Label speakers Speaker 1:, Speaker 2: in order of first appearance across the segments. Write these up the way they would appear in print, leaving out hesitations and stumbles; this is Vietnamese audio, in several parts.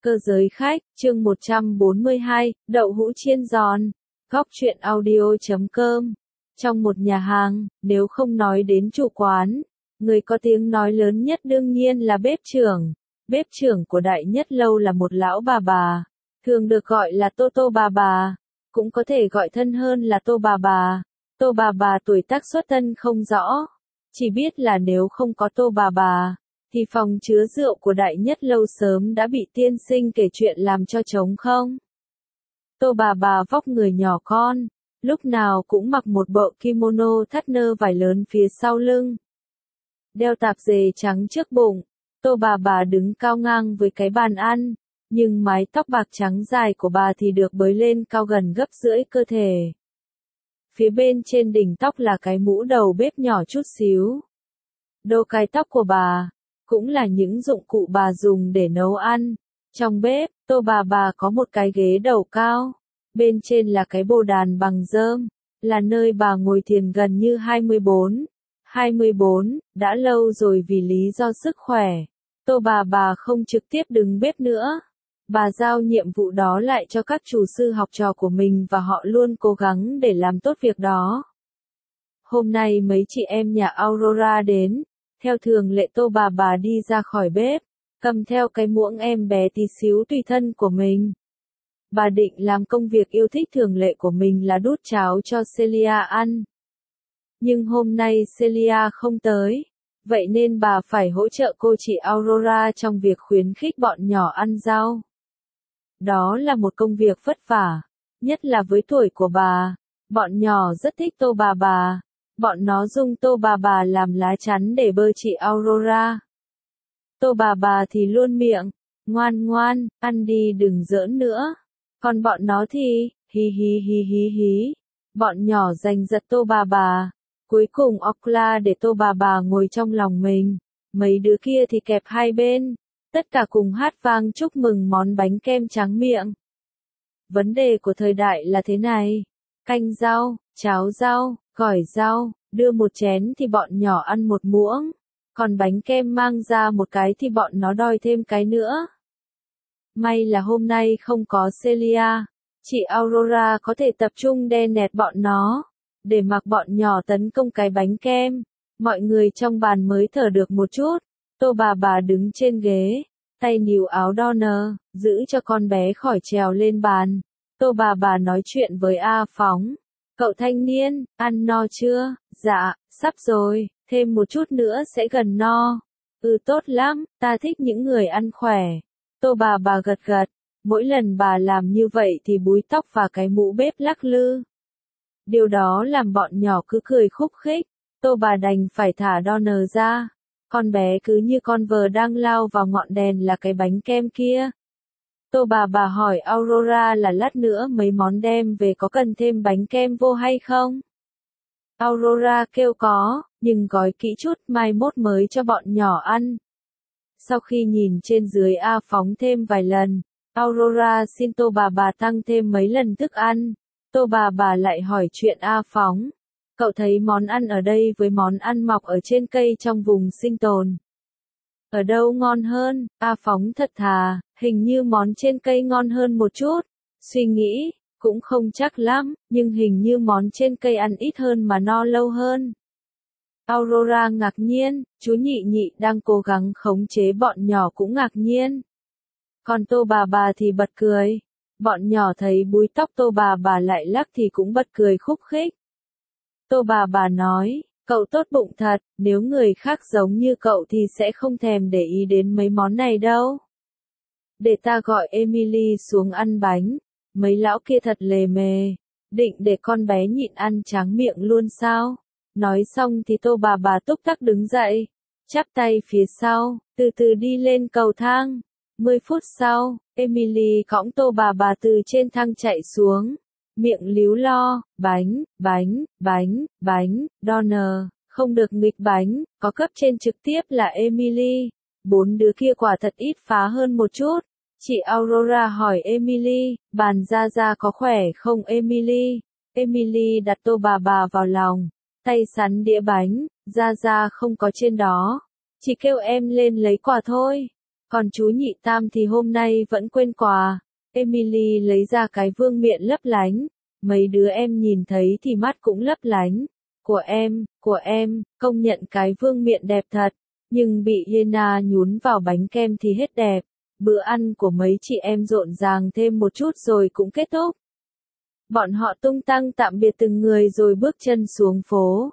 Speaker 1: Cơ giới khách, chương 142, đậu hũ chiên giòn. Góc truyện audio.com. Trong một nhà hàng, nếu không nói đến chủ quán, người có tiếng nói lớn nhất đương nhiên là bếp trưởng. Bếp trưởng của Đại Nhất Lâu là một lão bà, thường được gọi là Tô bà, cũng có thể gọi thân hơn là Tô bà. Tô bà tuổi tác xuất thân không rõ, chỉ biết là nếu không có Tô bà, thì phòng chứa rượu của Đại Nhất Lâu sớm đã bị tiên sinh kể chuyện làm cho trống không. Tô bà vóc người nhỏ con, lúc nào cũng mặc một bộ kimono thắt nơ vải lớn phía sau lưng, đeo tạp dề trắng trước bụng. Tô bà đứng cao ngang với cái bàn ăn, nhưng mái tóc bạc trắng dài của bà thì được bới lên cao gần gấp rưỡi cơ thể. Phía bên trên đỉnh tóc là cái mũ đầu bếp nhỏ chút xíu. Đô cái tóc của bà cũng là những dụng cụ bà dùng để nấu ăn. Trong bếp, Tô bà có một cái ghế đầu cao, bên trên là cái bồ đàn bằng rơm, là nơi bà ngồi thiền gần như 24, đã lâu rồi vì lý do sức khỏe. Tô bà không trực tiếp đứng bếp nữa. Bà giao nhiệm vụ đó lại cho các chủ sư học trò của mình và họ luôn cố gắng để làm tốt việc đó. Hôm nay mấy chị em nhà Aurora đến. Theo thường lệ Tô bà đi ra khỏi bếp, cầm theo cái muỗng em bé tí xíu tùy thân của mình. Bà định làm công việc yêu thích thường lệ của mình là đút cháo cho Celia ăn. Nhưng hôm nay Celia không tới, vậy nên bà phải hỗ trợ cô chị Aurora trong việc khuyến khích bọn nhỏ ăn rau. Đó là một công việc vất vả, nhất là với tuổi của bà. Bọn nhỏ rất thích Tô bà. Bọn nó dùng Tô bà làm lá chắn để bơ chị Aurora. Tô bà thì luôn miệng, ngoan, ăn đi đừng giỡn nữa. Còn bọn nó thì, hí. Bọn nhỏ giành giật Tô bà. Cuối cùng Okla để Tô bà ngồi trong lòng mình. Mấy đứa kia thì kẹp hai bên. Tất cả cùng hát vang chúc mừng món bánh kem tráng miệng. Vấn đề của thời đại là thế này. Canh rau, cháo rau, gỏi rau, đưa một chén thì bọn nhỏ ăn một muỗng. Còn bánh kem mang ra một cái thì bọn nó đòi thêm cái nữa. May là hôm nay không có Celia. Chị Aurora có thể tập trung đe nẹt bọn nó, để mặc bọn nhỏ tấn công cái bánh kem. Mọi người trong bàn mới thở được một chút. Tô bà đứng trên ghế, tay níu áo Donner, giữ cho con bé khỏi trèo lên bàn. Tô bà nói chuyện với A Phóng. Cậu thanh niên, ăn no chưa? Dạ, sắp rồi, thêm một chút nữa sẽ gần no. Tốt lắm, ta thích những người ăn khỏe. Tô bà gật. Mỗi lần bà làm như vậy thì búi tóc và cái mũ bếp lắc lư. Điều đó làm bọn nhỏ cứ cười khúc khích. Tô bà đành phải thả Donner ra. Con bé cứ như con vờ đang lao vào ngọn đèn là cái bánh kem kia. Tô bà hỏi Aurora là lát nữa mấy món đem về có cần thêm bánh kem vô hay không? Aurora kêu có, nhưng gói kỹ chút mai mốt mới cho bọn nhỏ ăn. Sau khi nhìn trên dưới A Phóng thêm vài lần, Aurora xin Tô bà tăng thêm mấy lần thức ăn. Tô bà lại hỏi chuyện A Phóng. Cậu thấy món ăn ở đây với món ăn mọc ở trên cây trong vùng sinh tồn. Ở đâu ngon hơn? A Phóng thật thà, hình như món trên cây ngon hơn một chút. Suy nghĩ, cũng không chắc lắm, nhưng hình như món trên cây ăn ít hơn mà no lâu hơn. Aurora ngạc nhiên, chú nhị đang cố gắng khống chế bọn nhỏ cũng ngạc nhiên. Còn Tô bà thì bật cười. Bọn nhỏ thấy búi tóc Tô bà lại lắc thì cũng bật cười khúc khích. Tô bà nói, cậu tốt bụng thật, nếu người khác giống như cậu thì sẽ không thèm để ý đến mấy món này đâu. Để ta gọi Emily xuống ăn bánh. Mấy lão kia thật lề mề, định để con bé nhịn ăn tráng miệng luôn sao? Nói xong thì Tô bà túc tắc đứng dậy, chắp tay phía sau, từ từ đi lên cầu thang. 10 phút sau, Emily cõng Tô bà từ trên thang chạy xuống, miệng líu lo, bánh, Donner, không được nghịch bánh, có cấp trên trực tiếp là Emily. 4 đứa kia quả thật ít phá hơn một chút. Chị Aurora hỏi Emily, bàn Ra có khỏe không Emily? Emily đặt Tô bà vào lòng, tay sắn đĩa bánh, Ra không có trên đó. Chị kêu em lên lấy quà thôi. Còn chú nhị tam thì hôm nay vẫn quên quà. Emily lấy ra cái vương miện lấp lánh. Mấy đứa em nhìn thấy thì mắt cũng lấp lánh. Của em, công nhận cái vương miện đẹp thật. Nhưng bị Hena nhún vào bánh kem thì hết đẹp. Bữa ăn của mấy chị em rộn ràng thêm một chút rồi cũng kết thúc. Bọn họ tung tăng tạm biệt từng người rồi bước chân xuống phố.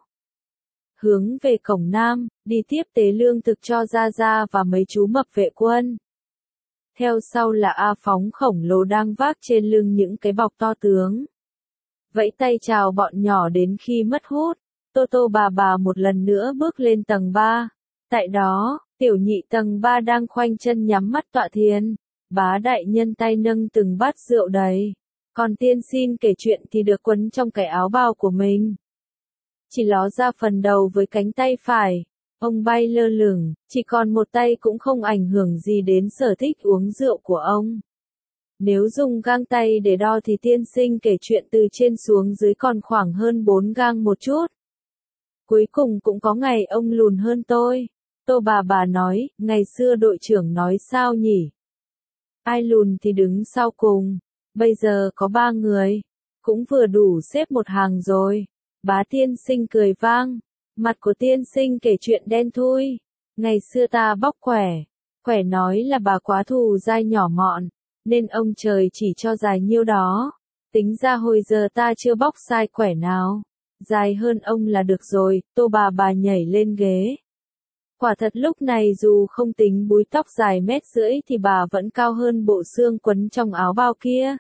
Speaker 1: Hướng về cổng Nam, đi tiếp tế lương thực cho Gia Gia và mấy chú mập vệ quân. Theo sau là A Phóng khổng lồ đang vác trên lưng những cái bọc to tướng. Vẫy tay chào bọn nhỏ đến khi mất hút. Tô bà một lần nữa bước lên tầng 3. Tại đó, tiểu nhị tầng 3 đang khoanh chân nhắm mắt tọa thiền. Bá đại nhân tay nâng từng bát rượu đầy. Còn tiên xin kể chuyện thì được quấn trong cái áo bào của mình. Chỉ ló ra phần đầu với cánh tay phải. Ông bay lơ lửng, chỉ còn một tay cũng không ảnh hưởng gì đến sở thích uống rượu của ông. Nếu dùng gang tay để đo thì tiên sinh kể chuyện từ trên xuống dưới còn khoảng hơn 4 gang một chút. Cuối cùng cũng có ngày ông lùn hơn tôi. Tô bà nói, ngày xưa đội trưởng nói sao nhỉ? Ai lùn thì đứng sau cùng. Bây giờ có 3 người. Cũng vừa đủ xếp một hàng rồi. Bá tiên sinh cười vang. Mặt của tiên sinh kể chuyện đen thui. Ngày xưa ta bóc quẻ. Quẻ nói là bà quá thù dai nhỏ mọn. Nên ông trời chỉ cho dài nhiêu đó. Tính ra hồi giờ ta chưa bóc sai quẻ nào. Dài hơn ông là được rồi. Tô bà nhảy lên ghế. Quả thật lúc này dù không tính búi tóc dài 1,5 mét thì bà vẫn cao hơn bộ xương quấn trong áo bao kia.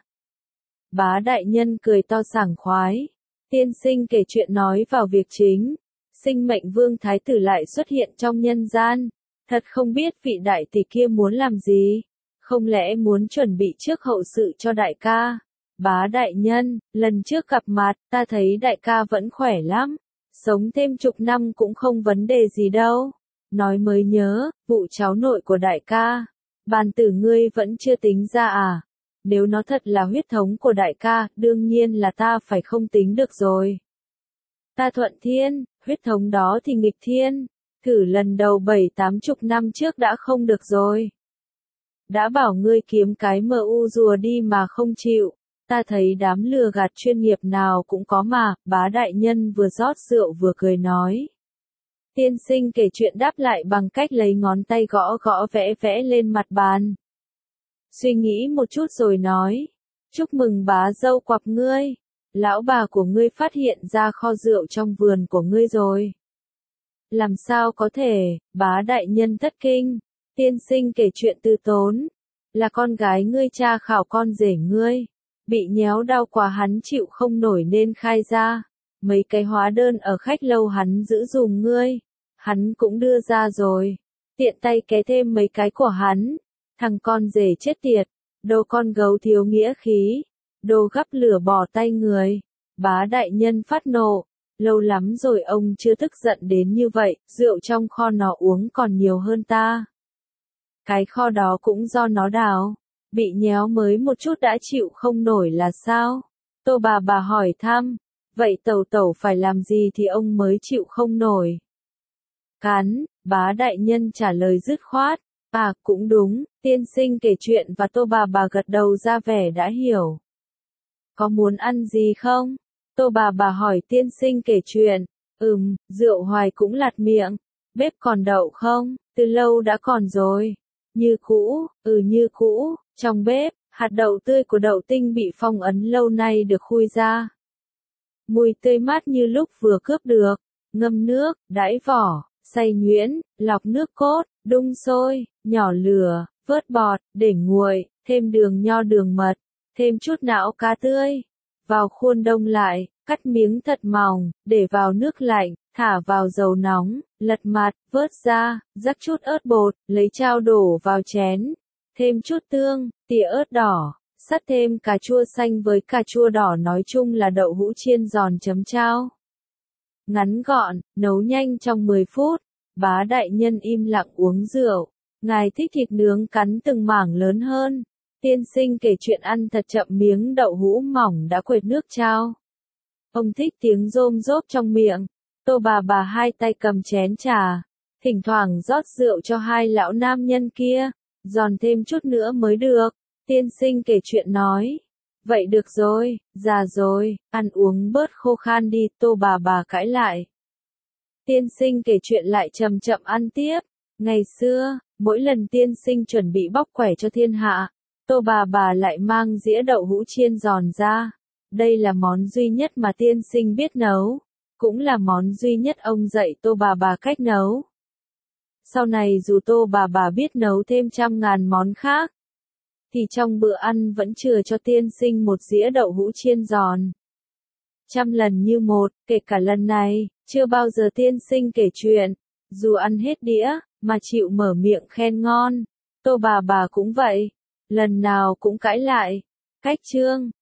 Speaker 1: Bá đại nhân cười to sảng khoái. Tiên sinh kể chuyện nói vào việc chính. Sinh mệnh vương thái tử lại xuất hiện trong nhân gian. Thật không biết vị đại tỷ kia muốn làm gì. Không lẽ muốn chuẩn bị trước hậu sự cho đại ca? Bá đại nhân, lần trước gặp mặt, ta thấy đại ca vẫn khỏe lắm. Sống thêm chục năm cũng không vấn đề gì đâu. Nói mới nhớ, vụ cháu nội của đại ca. Bàn tử ngươi vẫn chưa tính ra à? Nếu nó thật là huyết thống của đại ca, đương nhiên là ta phải không tính được rồi. Ta thuận thiên, huyết thống đó thì nghịch thiên. Thử lần đầu 7-80 năm trước đã không được rồi. Đã bảo ngươi kiếm cái MU rùa đi mà không chịu. Ta thấy đám lừa gạt chuyên nghiệp nào cũng có mà. Bá đại nhân vừa rót rượu vừa cười nói. Tiên sinh kể chuyện đáp lại bằng cách lấy ngón tay gõ gõ vẽ vẽ lên mặt bàn. Suy nghĩ một chút rồi nói. Chúc mừng bá dâu quặp ngươi. Lão bà của ngươi phát hiện ra kho rượu trong vườn của ngươi rồi. Làm sao có thể, bá đại nhân thất kinh. Tiên sinh kể chuyện từ tốn. Là con gái ngươi tra khảo con rể ngươi. Bị nhéo đau quá hắn chịu không nổi nên khai ra. Mấy cái hóa đơn ở khách lâu hắn giữ dùm ngươi. Hắn cũng đưa ra rồi. Tiện tay ké thêm mấy cái của hắn. Thằng con rể chết tiệt. Đồ con gấu thiếu nghĩa khí. Đồ gắp lửa bỏ tay người. Bá đại nhân phát nộ. Lâu lắm rồi ông chưa tức giận đến như vậy. Rượu trong kho nó uống còn nhiều hơn ta. Cái kho đó cũng do nó đào. Bị nhéo mới một chút đã chịu không nổi là sao? Tô bà hỏi thăm. Vậy tẩu phải làm gì thì ông mới chịu không nổi? Cắn, bá đại nhân trả lời dứt khoát. À, cũng đúng, tiên sinh kể chuyện và tô bà gật đầu ra vẻ đã hiểu. Có muốn ăn gì không? Tô bà hỏi tiên sinh kể chuyện. Rượu hoài cũng lạt miệng. Bếp còn đậu không? Từ lâu đã còn rồi. Như cũ, như cũ, trong bếp, hạt đậu tươi của đậu tinh bị phong ấn lâu nay được khui ra. Mùi tươi mát như lúc vừa cướp được. Ngâm nước, đãi vỏ, xay nhuyễn, lọc nước cốt, đun sôi, nhỏ lửa, vớt bọt, để nguội, thêm đường nho đường mật, thêm chút não cá tươi. Vào khuôn đông lại, cắt miếng thật mỏng, để vào nước lạnh, thả vào dầu nóng, lật mặt, vớt ra, rắc chút ớt bột, lấy chao đổ vào chén. Thêm chút tương, tỉa ớt đỏ, sắt thêm cà chua xanh với cà chua đỏ nói chung là đậu hũ chiên giòn chấm chao. Ngắn gọn, nấu nhanh trong 10 phút. Bá đại nhân im lặng uống rượu. Ngài thích thịt nướng cắn từng mảng lớn hơn. Tiên sinh kể chuyện ăn thật chậm miếng đậu hũ mỏng đã quệt nước chao. Ông thích tiếng rôm rốp trong miệng. Tô bà hai tay cầm chén trà. Thỉnh thoảng rót rượu cho hai lão nam nhân kia. Giòn thêm chút nữa mới được. Tiên sinh kể chuyện nói. Vậy được rồi, già rồi, ăn uống bớt khô khan đi, Tô bà cãi lại. Tiên sinh kể chuyện lại chậm chậm ăn tiếp. Ngày xưa, mỗi lần tiên sinh chuẩn bị bóc quẻ cho thiên hạ, Tô bà lại mang dĩa đậu hũ chiên giòn ra. Đây là món duy nhất mà tiên sinh biết nấu, cũng là món duy nhất ông dạy Tô bà cách nấu. Sau này dù Tô bà biết nấu thêm trăm ngàn món khác, thì trong bữa ăn vẫn chừa cho tiên sinh một dĩa đậu hũ chiên giòn. Trăm lần như một, kể cả lần này, chưa bao giờ tiên sinh kể chuyện, dù ăn hết đĩa, mà chịu mở miệng khen ngon. Tô bà cũng vậy, lần nào cũng cãi lại. Cách chương